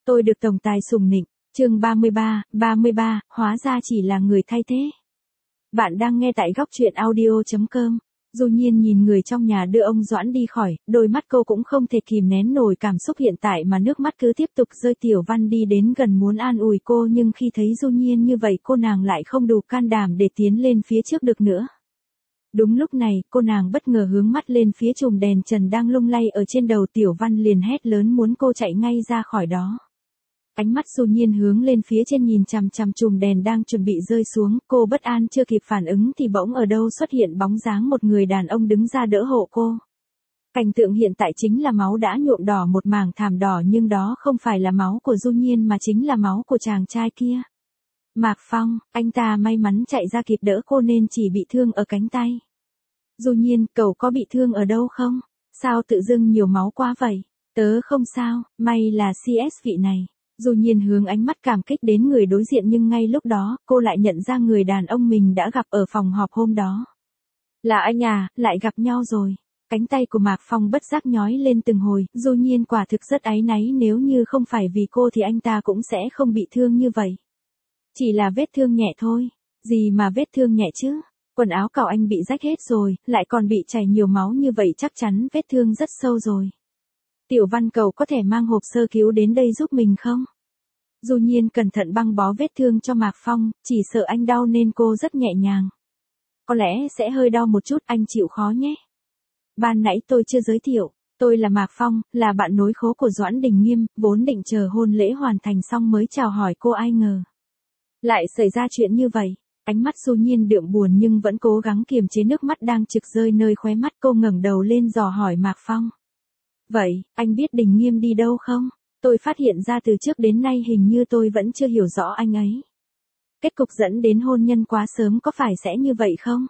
Tôi được tổng tài sủng nịnh. Chương 33, hóa ra chỉ là người thay thế. Bạn đang nghe tại góc truyện audio.com. Du Nhiên nhìn người trong nhà đưa ông Doãn đi khỏi, đôi mắt cô cũng không thể kìm nén nổi cảm xúc hiện tại mà nước mắt cứ tiếp tục rơi. Tiểu Văn đi đến gần muốn an ủi cô nhưng khi thấy Du Nhiên như vậy cô nàng lại không đủ can đảm để tiến lên phía trước được nữa. Đúng lúc này, cô nàng bất ngờ hướng mắt lên phía chùm đèn trần đang lung lay ở trên đầu. Tiểu Văn liền hét lớn muốn cô chạy ngay ra khỏi đó. Ánh mắt Du Nhiên hướng lên phía trên nhìn chằm chằm chùm đèn đang chuẩn bị rơi xuống, cô bất an chưa kịp phản ứng thì bỗng ở đâu xuất hiện bóng dáng một người đàn ông đứng ra đỡ hộ cô. Cảnh tượng hiện tại chính là máu đã nhuộm đỏ một mảng thảm đỏ, nhưng đó không phải là máu của Du Nhiên mà chính là máu của chàng trai kia. Mạc Phong, anh ta may mắn chạy ra kịp đỡ cô nên chỉ bị thương ở cánh tay. Du Nhiên, cậu có bị thương ở đâu không? Sao tự dưng nhiều máu quá vậy? Tớ không sao, may là CS vị này. Du Nhiên hướng ánh mắt cảm kích đến người đối diện nhưng ngay lúc đó, cô lại nhận ra người đàn ông mình đã gặp ở phòng họp hôm đó. Là anh à, lại gặp nhau rồi. Cánh tay của Mạc Phong bất giác nhói lên từng hồi, Du Nhiên quả thực rất áy náy, nếu như không phải vì cô thì anh ta cũng sẽ không bị thương như vậy. Chỉ là vết thương nhẹ thôi. Gì mà vết thương nhẹ chứ? Quần áo cậu anh bị rách hết rồi, lại còn bị chảy nhiều máu như vậy, chắc chắn vết thương rất sâu rồi. Tiểu Văn, cậu có thể mang hộp sơ cứu đến đây giúp mình không? Du Nhiên cẩn thận băng bó vết thương cho Mạc Phong, chỉ sợ anh đau nên cô rất nhẹ nhàng. Có lẽ sẽ hơi đau một chút, anh chịu khó nhé. Ban nãy tôi chưa giới thiệu, tôi là Mạc Phong, là bạn nối khố của Doãn Đình Nghiêm, vốn định chờ hôn lễ hoàn thành xong mới chào hỏi cô, ai ngờ lại xảy ra chuyện như vậy. Ánh mắt Du Nhiên đượm buồn nhưng vẫn cố gắng kiềm chế nước mắt đang trực rơi nơi khóe mắt. Cô ngẩng đầu lên dò hỏi Mạc Phong. Vậy, anh biết Đình Nghiêm đi đâu không? Tôi phát hiện ra từ trước đến nay hình như tôi vẫn chưa hiểu rõ anh ấy. Kết cục dẫn đến hôn nhân quá sớm có phải sẽ như vậy không?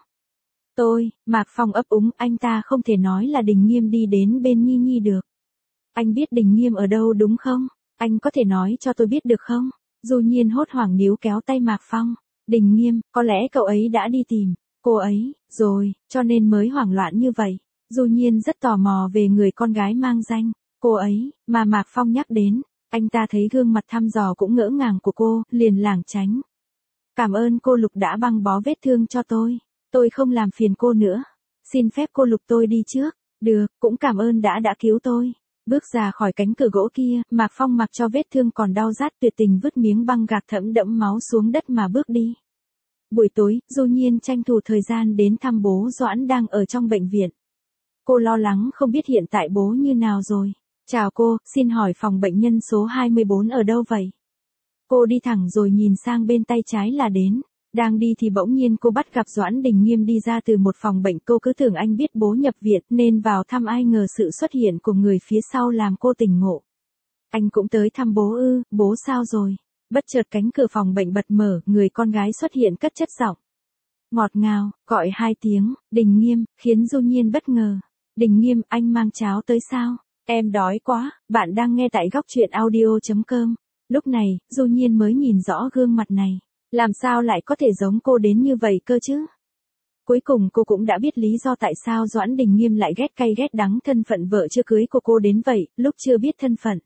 Mạc Phong ấp úng, anh ta không thể nói là Đình Nghiêm đi đến bên Nhi Nhi được. Anh biết Đình Nghiêm ở đâu đúng không? Anh có thể nói cho tôi biết được không? Du Nhiên hốt hoảng níu kéo tay Mạc Phong. Đình Nghiêm, có lẽ cậu ấy đã đi tìm cô ấy rồi, cho nên mới hoảng loạn như vậy. Du Nhiên rất tò mò về người con gái mang danh cô ấy mà Mạc Phong nhắc đến. Anh ta thấy gương mặt thăm dò cũng ngỡ ngàng của cô, liền lảng tránh. Cảm ơn cô Lục đã băng bó vết thương cho tôi. Tôi không làm phiền cô nữa. Xin phép cô Lục tôi đi trước. Được, cũng cảm ơn đã cứu tôi. Bước ra khỏi cánh cửa gỗ kia, Mạc Phong mặc cho vết thương còn đau rát tuyệt tình vứt miếng băng gạc thẫm đẫm máu xuống đất mà bước đi. Buổi tối, Du Nhiên tranh thủ thời gian đến thăm bố Doãn đang ở trong bệnh viện. Cô lo lắng không biết hiện tại bố như nào rồi. Chào cô, xin hỏi phòng bệnh nhân số 24 ở đâu vậy? Cô đi thẳng rồi nhìn sang bên tay trái là đến. Đang đi thì bỗng nhiên cô bắt gặp Doãn Đình Nghiêm đi ra từ một phòng bệnh. Cô cứ tưởng anh biết bố nhập viện nên vào thăm, ai ngờ sự xuất hiện của người phía sau làm cô tỉnh ngộ. Anh cũng tới thăm bố ư? Bố sao rồi? Bất chợt cánh cửa phòng bệnh bật mở, người con gái xuất hiện cất chất giọng ngọt ngào, gọi 2 tiếng, Đình Nghiêm, khiến Du Nhiên bất ngờ. Đình Nghiêm, anh mang cháo tới sao? Em đói quá. Bạn đang nghe tại góc truyện audio.com. Lúc này, Du Nhiên mới nhìn rõ gương mặt này. Làm sao lại có thể giống cô đến như vậy cơ chứ? Cuối cùng cô cũng đã biết lý do tại sao Doãn Đình Nghiêm lại ghét cay ghét đắng thân phận vợ chưa cưới của cô đến vậy. Lúc chưa biết thân phận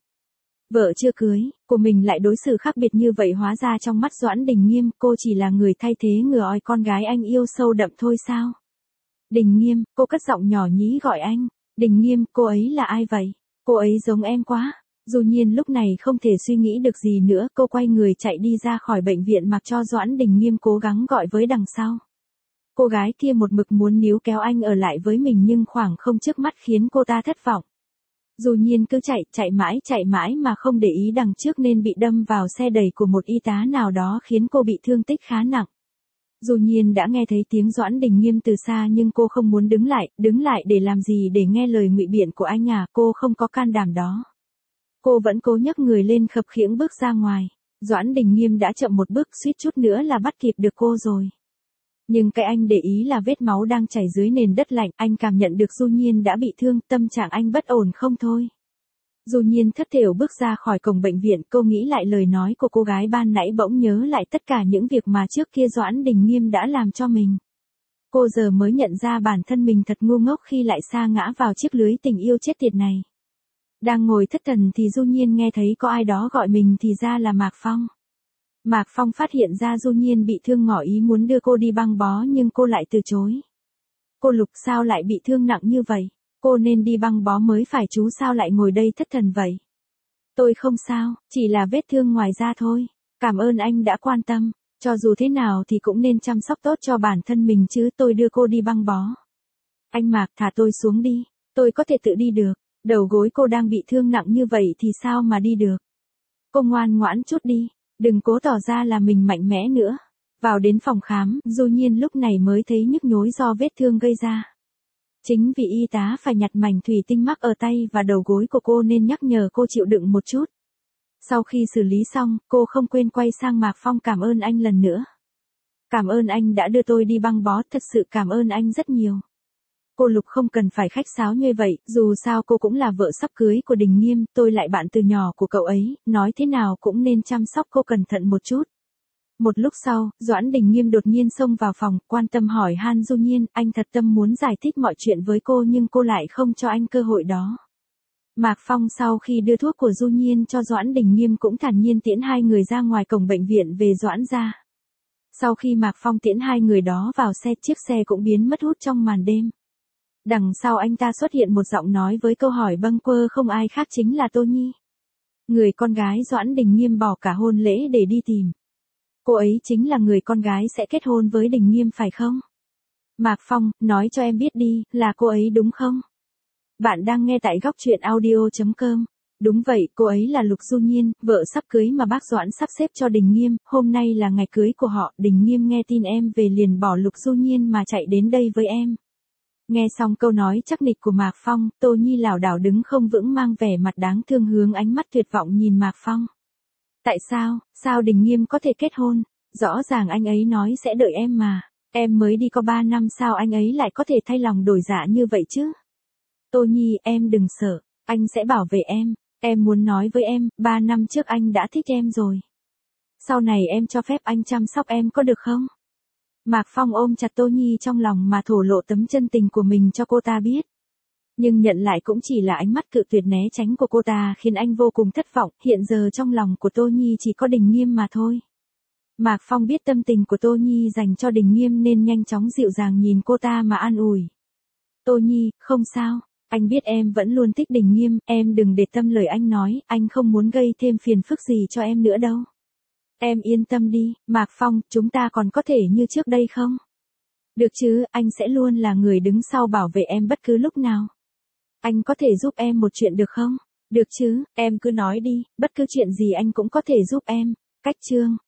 vợ chưa cưới của mình lại đối xử khác biệt như vậy, hóa ra trong mắt Doãn Đình Nghiêm cô chỉ là người thay thế ngừa oi con gái anh yêu sâu đậm thôi sao? Đình Nghiêm, cô cất giọng nhỏ nhí gọi anh. Đình Nghiêm, cô ấy là ai vậy? Cô ấy giống em quá. Du Nhiên lúc này không thể suy nghĩ được gì nữa, cô quay người chạy đi ra khỏi bệnh viện mặc cho Doãn Đình Nghiêm cố gắng gọi với đằng sau. Cô gái kia một mực muốn níu kéo anh ở lại với mình nhưng khoảng không trước mắt khiến cô ta thất vọng. Du Nhiên cứ chạy mãi mà không để ý đằng trước nên bị đâm vào xe đẩy của một y tá nào đó khiến cô bị thương tích khá nặng. Du Nhiên đã nghe thấy tiếng Doãn Đình Nghiêm từ xa nhưng cô không muốn đứng lại để làm gì, để nghe lời ngụy biện của anh à, cô không có can đảm đó. Cô vẫn cố nhấc người lên khập khiễng bước ra ngoài. Doãn Đình Nghiêm đã chậm một bước, suýt chút nữa là bắt kịp được cô rồi. Nhưng cái anh để ý là vết máu đang chảy dưới nền đất lạnh, anh cảm nhận được Du Nhiên đã bị thương, tâm trạng anh bất ổn không thôi. Du Nhiên thất thểu bước ra khỏi cổng bệnh viện, cô nghĩ lại lời nói của cô gái ban nãy, bỗng nhớ lại tất cả những việc mà trước kia Doãn Đình Nghiêm đã làm cho mình. Cô giờ mới nhận ra bản thân mình thật ngu ngốc khi lại sa ngã vào chiếc lưới tình yêu chết tiệt này. Đang ngồi thất thần thì Du Nhiên nghe thấy có ai đó gọi mình thì ra là Mạc Phong. Mạc Phong phát hiện ra Du Nhiên bị thương ngỏ ý muốn đưa cô đi băng bó nhưng cô lại từ chối. Cô Lục sao lại bị thương nặng như vậy? Cô nên đi băng bó mới phải, chú sao lại ngồi đây thất thần vậy? Tôi không sao, chỉ là vết thương ngoài da thôi. Cảm ơn anh đã quan tâm. Cho dù thế nào thì cũng nên chăm sóc tốt cho bản thân mình chứ, tôi đưa cô đi băng bó. Anh Mạc, thả tôi xuống đi. Tôi có thể tự đi được. Đầu gối cô đang bị thương nặng như vậy thì sao mà đi được? Cô ngoan ngoãn chút đi. Đừng cố tỏ ra là mình mạnh mẽ nữa. Vào đến phòng khám, Du Nhiên lúc này mới thấy nhức nhối do vết thương gây ra. Chính vì y tá phải nhặt mảnh thủy tinh mắc ở tay và đầu gối của cô nên nhắc nhở cô chịu đựng một chút. Sau khi xử lý xong, cô không quên quay sang Mạc Phong cảm ơn anh lần nữa. Cảm ơn anh đã đưa tôi đi băng bó, thật sự cảm ơn anh rất nhiều. Cô Lục không cần phải khách sáo như vậy, dù sao cô cũng là vợ sắp cưới của Đình Nghiêm, tôi lại bạn từ nhỏ của cậu ấy, nói thế nào cũng nên chăm sóc cô cẩn thận một chút. Một lúc sau, Doãn Đình Nghiêm đột nhiên xông vào phòng, quan tâm hỏi han Du Nhiên, anh thật tâm muốn giải thích mọi chuyện với cô nhưng cô lại không cho anh cơ hội đó. Mạc Phong sau khi đưa thuốc của Du Nhiên cho Doãn Đình Nghiêm cũng thản nhiên tiễn hai người ra ngoài cổng bệnh viện về Doãn gia. Sau khi Mạc Phong tiễn hai người đó vào xe, chiếc xe cũng biến mất hút trong màn đêm. Đằng sau anh ta xuất hiện một giọng nói với câu hỏi bâng quơ không ai khác chính là Tô Nhi. Người con gái Doãn Đình Nghiêm bỏ cả hôn lễ để đi tìm. Cô ấy chính là người con gái sẽ kết hôn với Đình Nghiêm phải không? Mạc Phong, nói cho em biết đi, là cô ấy đúng không? Bạn đang nghe tại góc truyện audio.com. Đúng vậy, cô ấy là Lục Du Nhiên, vợ sắp cưới mà bác Doãn sắp xếp cho Đình Nghiêm, hôm nay là ngày cưới của họ, Đình Nghiêm nghe tin em về liền bỏ Lục Du Nhiên mà chạy đến đây với em. Nghe xong câu nói chắc nịch của Mạc Phong, Tô Nhi lảo đảo đứng không vững mang vẻ mặt đáng thương hướng ánh mắt tuyệt vọng nhìn Mạc Phong. Tại sao, sao Đình Nghiêm có thể kết hôn? Rõ ràng anh ấy nói sẽ đợi em mà. Em mới đi có 3 năm sao anh ấy lại có thể thay lòng đổi dạ như vậy chứ? Tô Nhi, em đừng sợ, anh sẽ bảo vệ em. Em muốn nói với em, 3 năm trước anh đã thích em rồi. Sau này em cho phép anh chăm sóc em có được không? Mạc Phong ôm chặt Tô Nhi trong lòng mà thổ lộ tấm chân tình của mình cho cô ta biết. Nhưng nhận lại cũng chỉ là ánh mắt cự tuyệt né tránh của cô ta khiến anh vô cùng thất vọng, hiện giờ trong lòng của Tô Nhi chỉ có Đình Nghiêm mà thôi. Mạc Phong biết tâm tình của Tô Nhi dành cho Đình Nghiêm nên nhanh chóng dịu dàng nhìn cô ta mà an ủi. Tô Nhi, không sao, anh biết em vẫn luôn thích Đình Nghiêm, em đừng để tâm lời anh nói, anh không muốn gây thêm phiền phức gì cho em nữa đâu. Em yên tâm đi, Mạc Phong, chúng ta còn có thể như trước đây không? Được chứ, anh sẽ luôn là người đứng sau bảo vệ em bất cứ lúc nào. Anh có thể giúp em một chuyện được không? Được chứ, em cứ nói đi, bất cứ chuyện gì anh cũng có thể giúp em. Cách chương